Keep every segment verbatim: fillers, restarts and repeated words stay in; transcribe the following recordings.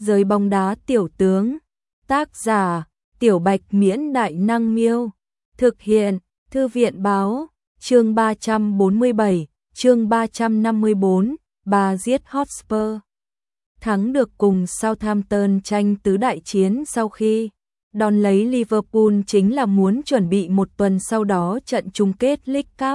Giới bóng đá tiểu tướng. Tác giả: Tiểu Bạch Miễn Đại Năng Miêu. Thực hiện: Thư viện báo. Chương ba trăm bốn mươi bảy, chương ba trăm năm mươi bốn, bà giết Hotspur. Thắng được cùng Southampton tranh tứ đại chiến sau khi đón lấy Liverpool chính là muốn chuẩn bị một tuần sau đó trận chung kết League Cup.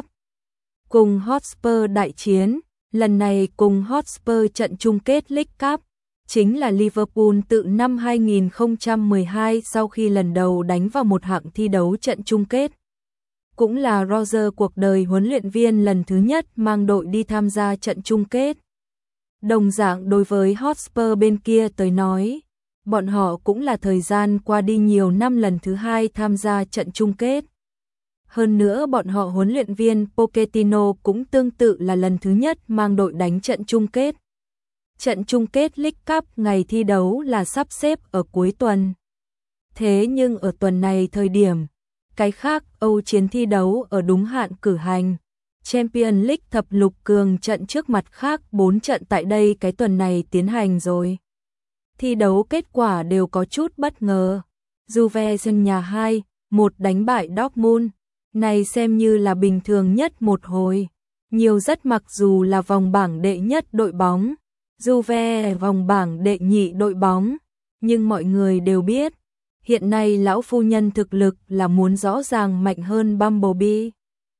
Cùng Hotspur đại chiến, lần này cùng Hotspur trận chung kết League Cup, chính là Liverpool tự năm hai nghìn không trăm mười hai sau khi lần đầu đánh vào một hạng thi đấu trận chung kết. Cũng là Roger cuộc đời huấn luyện viên lần thứ nhất mang đội đi tham gia trận chung kết. Đồng dạng đối với Hotspur bên kia tới nói, bọn họ cũng là thời gian qua đi nhiều năm lần thứ hai tham gia trận chung kết. Hơn nữa bọn họ huấn luyện viên Pochettino cũng tương tự là lần thứ nhất mang đội đánh trận chung kết. Trận chung kết League Cup ngày thi đấu là sắp xếp ở cuối tuần. Thế nhưng ở tuần này thời điểm, cái khác Âu chiến thi đấu ở đúng hạn cử hành. Champions League thập lục cường trận trước mặt khác bốn trận tại đây cái tuần này tiến hành rồi. Thi đấu kết quả đều có chút bất ngờ. Juve sân nhà hai một đánh bại Dortmund. Này xem như là bình thường nhất một hồi. Nhiều rất mặc dù là vòng bảng đệ nhất đội bóng. Juve vòng bảng đệ nhị đội bóng. Nhưng mọi người đều biết. Hiện nay lão phu nhân thực lực là muốn rõ ràng mạnh hơn Bumblebee.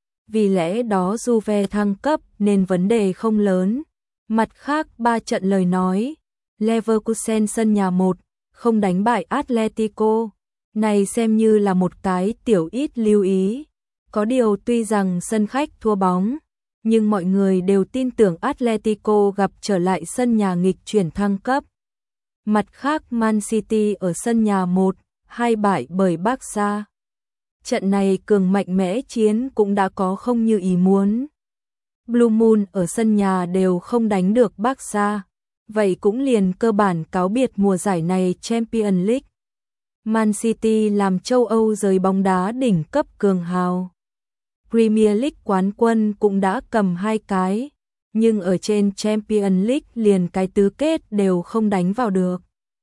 Vì lẽ đó Juve thăng cấp nên vấn đề không lớn. Mặt khác ba trận lời nói. Leverkusen sân nhà một không đánh bại Atletico. Này xem như là một cái tiểu ít lưu ý. Có điều tuy rằng sân khách thua bóng, nhưng mọi người đều tin tưởng Atletico gặp trở lại sân nhà nghịch chuyển thăng cấp. Mặt khác Man City ở sân nhà một hai bại bởi Barca. Trận này cường mạnh mẽ chiến cũng đã có không như ý muốn. Blue Moon ở sân nhà đều không đánh được Barca. Vậy cũng liền cơ bản cáo biệt mùa giải này Champions League. Man City làm châu Âu giới bóng đá đỉnh cấp cường hào. Premier League quán quân cũng đã cầm hai cái, nhưng ở trên Champions League liền cái tứ kết đều không đánh vào được.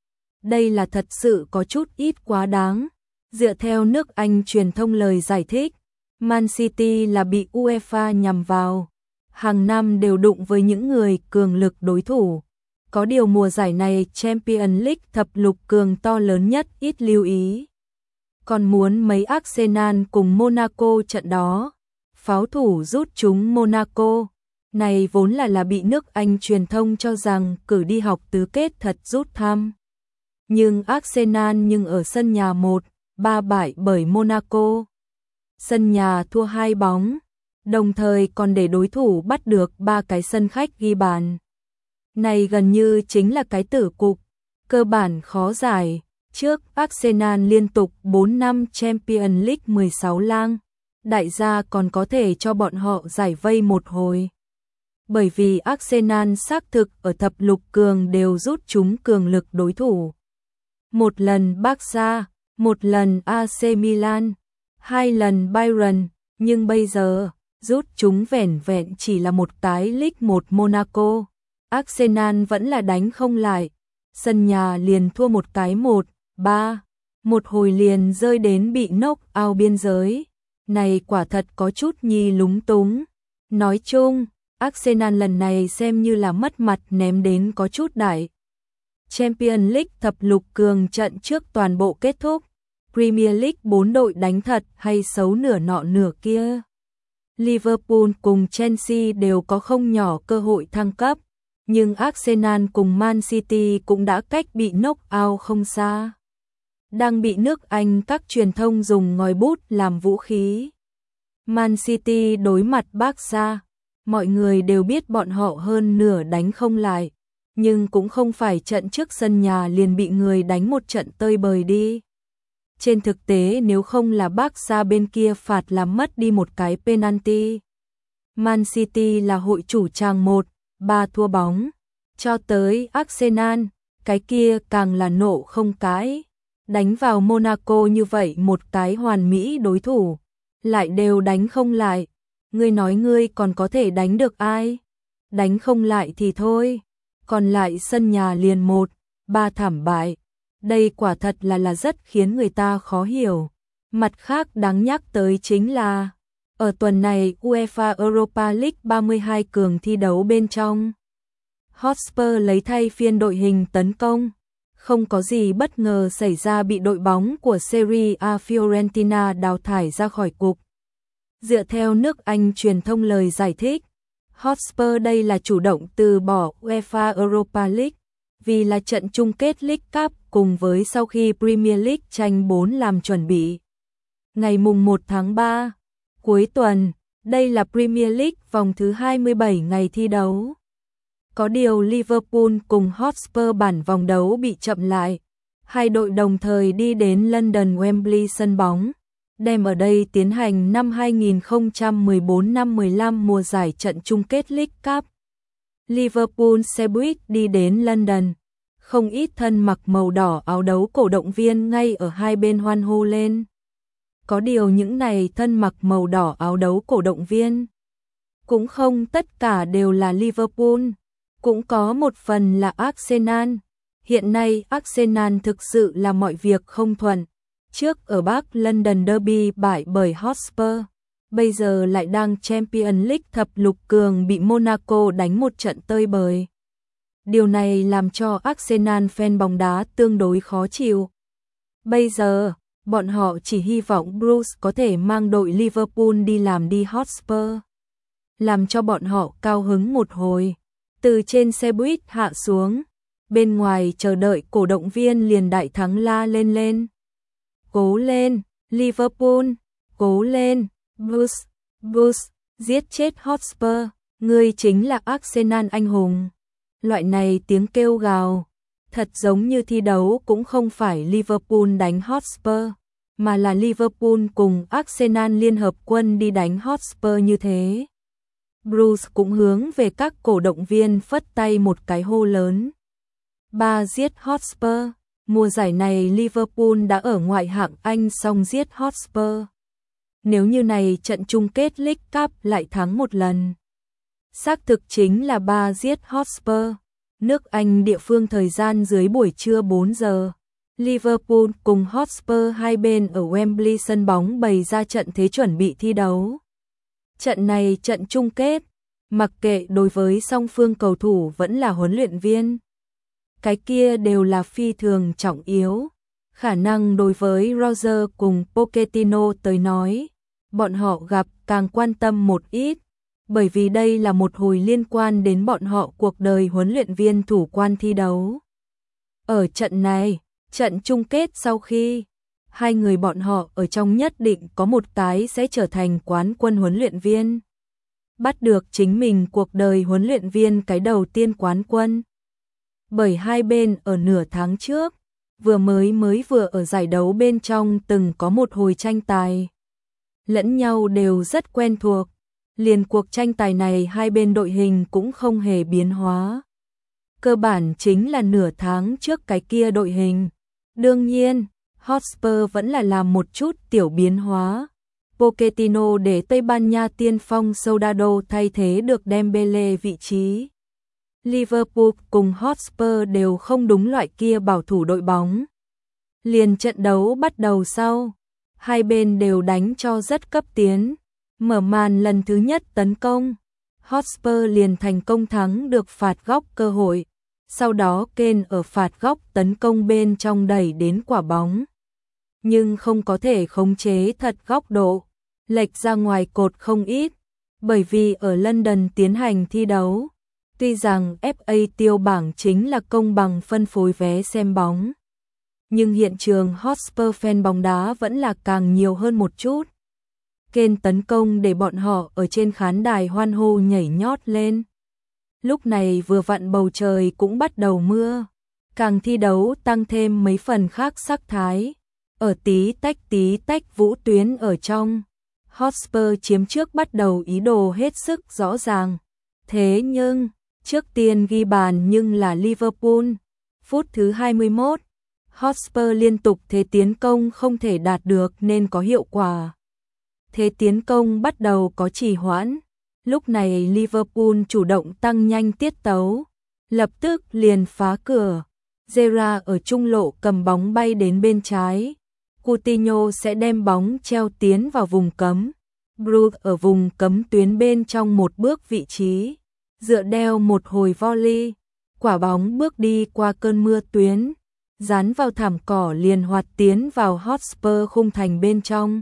Đây là thật sự có chút ít quá đáng. Dựa theo nước Anh truyền thông lời giải thích, Man City là bị UEFA nhằm vào. Hàng năm đều đụng với những người cường lực đối thủ. Có điều mùa giải này Champions League thập lục cường to lớn nhất ít lưu ý. Còn muốn mấy Arsenal cùng Monaco trận đó. Pháo thủ rút chúng Monaco. Này vốn là là bị nước Anh truyền thông cho rằng cử đi học tứ kết thật rút thăm. Nhưng Arsenal nhưng ở sân nhà một ba bại bởi Monaco. Sân nhà thua hai bóng. Đồng thời còn để đối thủ bắt được ba cái sân khách ghi bàn. Này gần như chính là cái tử cục. Cơ bản khó giải. Trước Arsenal liên tục bốn năm Champions League mười sáu lang. Đại gia còn có thể cho bọn họ giải vây một hồi. Bởi vì Arsenal xác thực ở thập lục cường đều rút chúng cường lực đối thủ. Một lần Barca, một lần a xê Milan, hai lần Bayern, nhưng bây giờ rút chúng vẻn vẹn chỉ là một cái League một Monaco. Arsenal vẫn là đánh không lại. Sân nhà liền thua một cái một ba, một hồi liền rơi đến bị knock out biên giới. Này quả thật có chút nhi lúng túng. Nói chung, Arsenal lần này xem như là mất mặt ném đến có chút đại. Champions League thập lục cường trận trước toàn bộ kết thúc. Premier League bốn đội đánh thật hay xấu nửa nọ nửa kia. Liverpool cùng Chelsea đều có không nhỏ cơ hội thăng cấp. Nhưng Arsenal cùng Man City cũng đã cách bị knock out không xa. Đang bị nước Anh các truyền thông dùng ngòi bút làm vũ khí. Man City đối mặt Barca, mọi người đều biết bọn họ hơn nửa đánh không lại, nhưng cũng không phải trận trước sân nhà liền bị người đánh một trận tơi bời đi. Trên thực tế nếu không là Barca bên kia phạt làm mất đi một cái penalty. Man City là hội chủ tràng một ba thua bóng, cho tới Arsenal, cái kia càng là nộ không cãi. Đánh vào Monaco như vậy một cái hoàn mỹ đối thủ, lại đều đánh không lại. Ngươi nói ngươi còn có thể đánh được ai? Đánh không lại thì thôi. Còn lại sân nhà liền một ba thảm bại. Đây quả thật là là rất khiến người ta khó hiểu. Mặt khác đáng nhắc tới chính là ở tuần này UEFA Europa League ba mươi hai cường thi đấu bên trong. Hotspur lấy thay phiên đội hình tấn công. Không có gì bất ngờ xảy ra bị đội bóng của Serie A Fiorentina đào thải ra khỏi cục. Dựa theo nước Anh truyền thông lời giải thích, Hotspur đây là chủ động từ bỏ UEFA Europa League vì là trận chung kết League Cup cùng với sau khi Premier League tranh bốn làm chuẩn bị. Ngày mùng một tháng ba, cuối tuần, đây là Premier League vòng thứ hai mươi bảy ngày thi đấu. Có điều Liverpool cùng Hotspur bản vòng đấu bị chậm lại. Hai đội đồng thời đi đến London Wembley sân bóng, đem ở đây tiến hành năm hai nghìn không trăm mười bốn năm mười lăm mùa giải trận chung kết League Cup. Liverpool xe buýt đi đến London, không ít thân mặc màu đỏ áo đấu cổ động viên ngay ở hai bên hoan hô lên. Có điều những này thân mặc màu đỏ áo đấu cổ động viên cũng không tất cả đều là Liverpool, cũng có một phần là Arsenal. Hiện nay Arsenal thực sự là mọi việc không thuận. Trước ở Bắc London Derby bại bởi Hotspur, bây giờ lại đang Champions League thập lục cường bị Monaco đánh một trận tơi bời. Điều này làm cho Arsenal fan bóng đá tương đối khó chịu. Bây giờ, bọn họ chỉ hy vọng Bruce có thể mang đội Liverpool đi làm đi Hotspur, làm cho bọn họ cao hứng một hồi. Từ trên xe buýt hạ xuống, bên ngoài chờ đợi cổ động viên liền đại thắng la lên lên. Cố lên, Liverpool, cố lên, Bruce, Bruce, giết chết Hotspur, ngươi chính là Arsenal anh hùng. Loại này tiếng kêu gào, thật giống như thi đấu cũng không phải Liverpool đánh Hotspur, mà là Liverpool cùng Arsenal liên hợp quân đi đánh Hotspur như thế. Bruce cũng hướng về các cổ động viên phất tay một cái hô lớn. Ba giết Hotspur. Mùa giải này Liverpool đã ở ngoại hạng Anh xong giết Hotspur. Nếu như này trận chung kết League Cup lại thắng một lần. Xác thực chính là ba giết Hotspur. Nước Anh địa phương thời gian dưới buổi trưa bốn giờ. Liverpool cùng Hotspur hai bên ở Wembley sân bóng bày ra trận thế chuẩn bị thi đấu. Trận này trận chung kết, mặc kệ đối với song phương cầu thủ vẫn là huấn luyện viên. Cái kia đều là phi thường trọng yếu. Khả năng đối với Roger cùng Pochettino tới nói, bọn họ gặp càng quan tâm một ít, bởi vì đây là một hồi liên quan đến bọn họ cuộc đời huấn luyện viên thủ quan thi đấu. Ở trận này, trận chung kết sau khi, hai người bọn họ ở trong nhất định có một cái sẽ trở thành quán quân huấn luyện viên. Bắt được chính mình cuộc đời huấn luyện viên cái đầu tiên quán quân. Bởi hai bên ở nửa tháng trước, vừa mới mới vừa ở giải đấu bên trong từng có một hồi tranh tài. Lẫn nhau đều rất quen thuộc, liền cuộc tranh tài này hai bên đội hình cũng không hề biến hóa. Cơ bản chính là nửa tháng trước cái kia đội hình. Đương nhiên, Hotspur vẫn là làm một chút tiểu biến hóa. Pochettino để Tây Ban Nha tiên phong Soldado thay thế được Dembele vị trí. Liverpool cùng Hotspur đều không đúng loại kia bảo thủ đội bóng. Liền trận đấu bắt đầu sau, hai bên đều đánh cho rất cấp tiến. Mở màn lần thứ nhất tấn công, Hotspur liền thành công thắng được phạt góc cơ hội. Sau đó Kane ở phạt góc tấn công bên trong đẩy đến quả bóng. Nhưng không có thể khống chế thật góc độ, lệch ra ngoài cột không ít. Bởi vì ở London tiến hành thi đấu, tuy rằng ép a tiêu bảng chính là công bằng phân phối vé xem bóng, nhưng hiện trường Hotspur fan bóng đá vẫn là càng nhiều hơn một chút. Kane tấn công để bọn họ ở trên khán đài hoan hô nhảy nhót lên. Lúc này vừa vặn bầu trời cũng bắt đầu mưa, càng thi đấu tăng thêm mấy phần khác sắc thái. Ở tí tách tí tách vũ tuyến ở trong, Hotspur chiếm trước bắt đầu ý đồ hết sức rõ ràng. Thế nhưng, trước tiên ghi bàn nhưng là Liverpool. Phút thứ hai mươi mốt, Hotspur liên tục thế tiến công không thể đạt được nên có hiệu quả. Thế tiến công bắt đầu có trì hoãn. Lúc này Liverpool chủ động tăng nhanh tiết tấu, lập tức liền phá cửa. Gerrard ở trung lộ cầm bóng bay đến bên trái. Coutinho sẽ đem bóng treo tiến vào vùng cấm. Bruce ở vùng cấm tuyến bên trong một bước vị trí. Dựa đeo một hồi volley. Quả bóng bước đi qua cơn mưa tuyến. Dán vào thảm cỏ liền hoạt tiến vào Hotspur khung thành bên trong.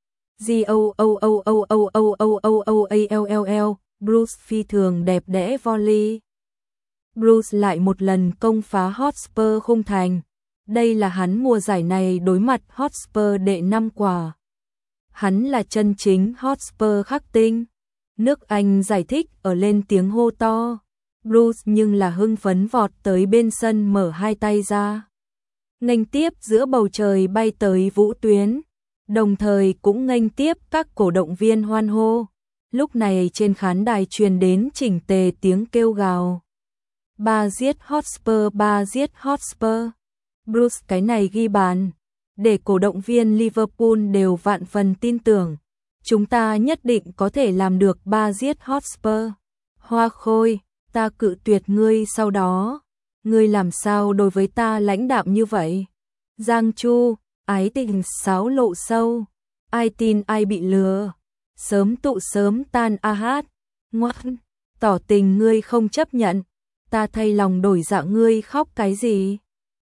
G-O-O-O-O-O-O-O-O-A-L-L-L Bruce phi thường đẹp đẽ volley. Bruce lại một lần công phá Hotspur khung thành. Đây là hắn mùa giải này đối mặt Hotspur đệ năm quả. Hắn là chân chính Hotspur khắc tinh. Nước Anh giải thích ở lên tiếng hô to. Bruce nhưng là hưng phấn vọt tới bên sân mở hai tay ra. Nghênh tiếp giữa bầu trời bay tới vũ tuyến. Đồng thời cũng nghênh tiếp các cổ động viên hoan hô. Lúc này trên khán đài truyền đến chỉnh tề tiếng kêu gào. Ba giết Hotspur, ba giết Hotspur. Bruce cái này ghi bàn. Để cổ động viên Liverpool đều vạn phần tin tưởng. Chúng ta nhất định có thể làm được ba giết Hotspur. Hoa Khôi, ta cự tuyệt ngươi sau đó. Ngươi làm sao đối với ta lãnh đạm như vậy? Giang Chu, ái tình sáo lộ sâu. Ai tin ai bị lừa. Sớm tụ sớm tan a hát. Ngoan, tỏ tình ngươi không chấp nhận. Ta thay lòng đổi dạ ngươi khóc cái gì?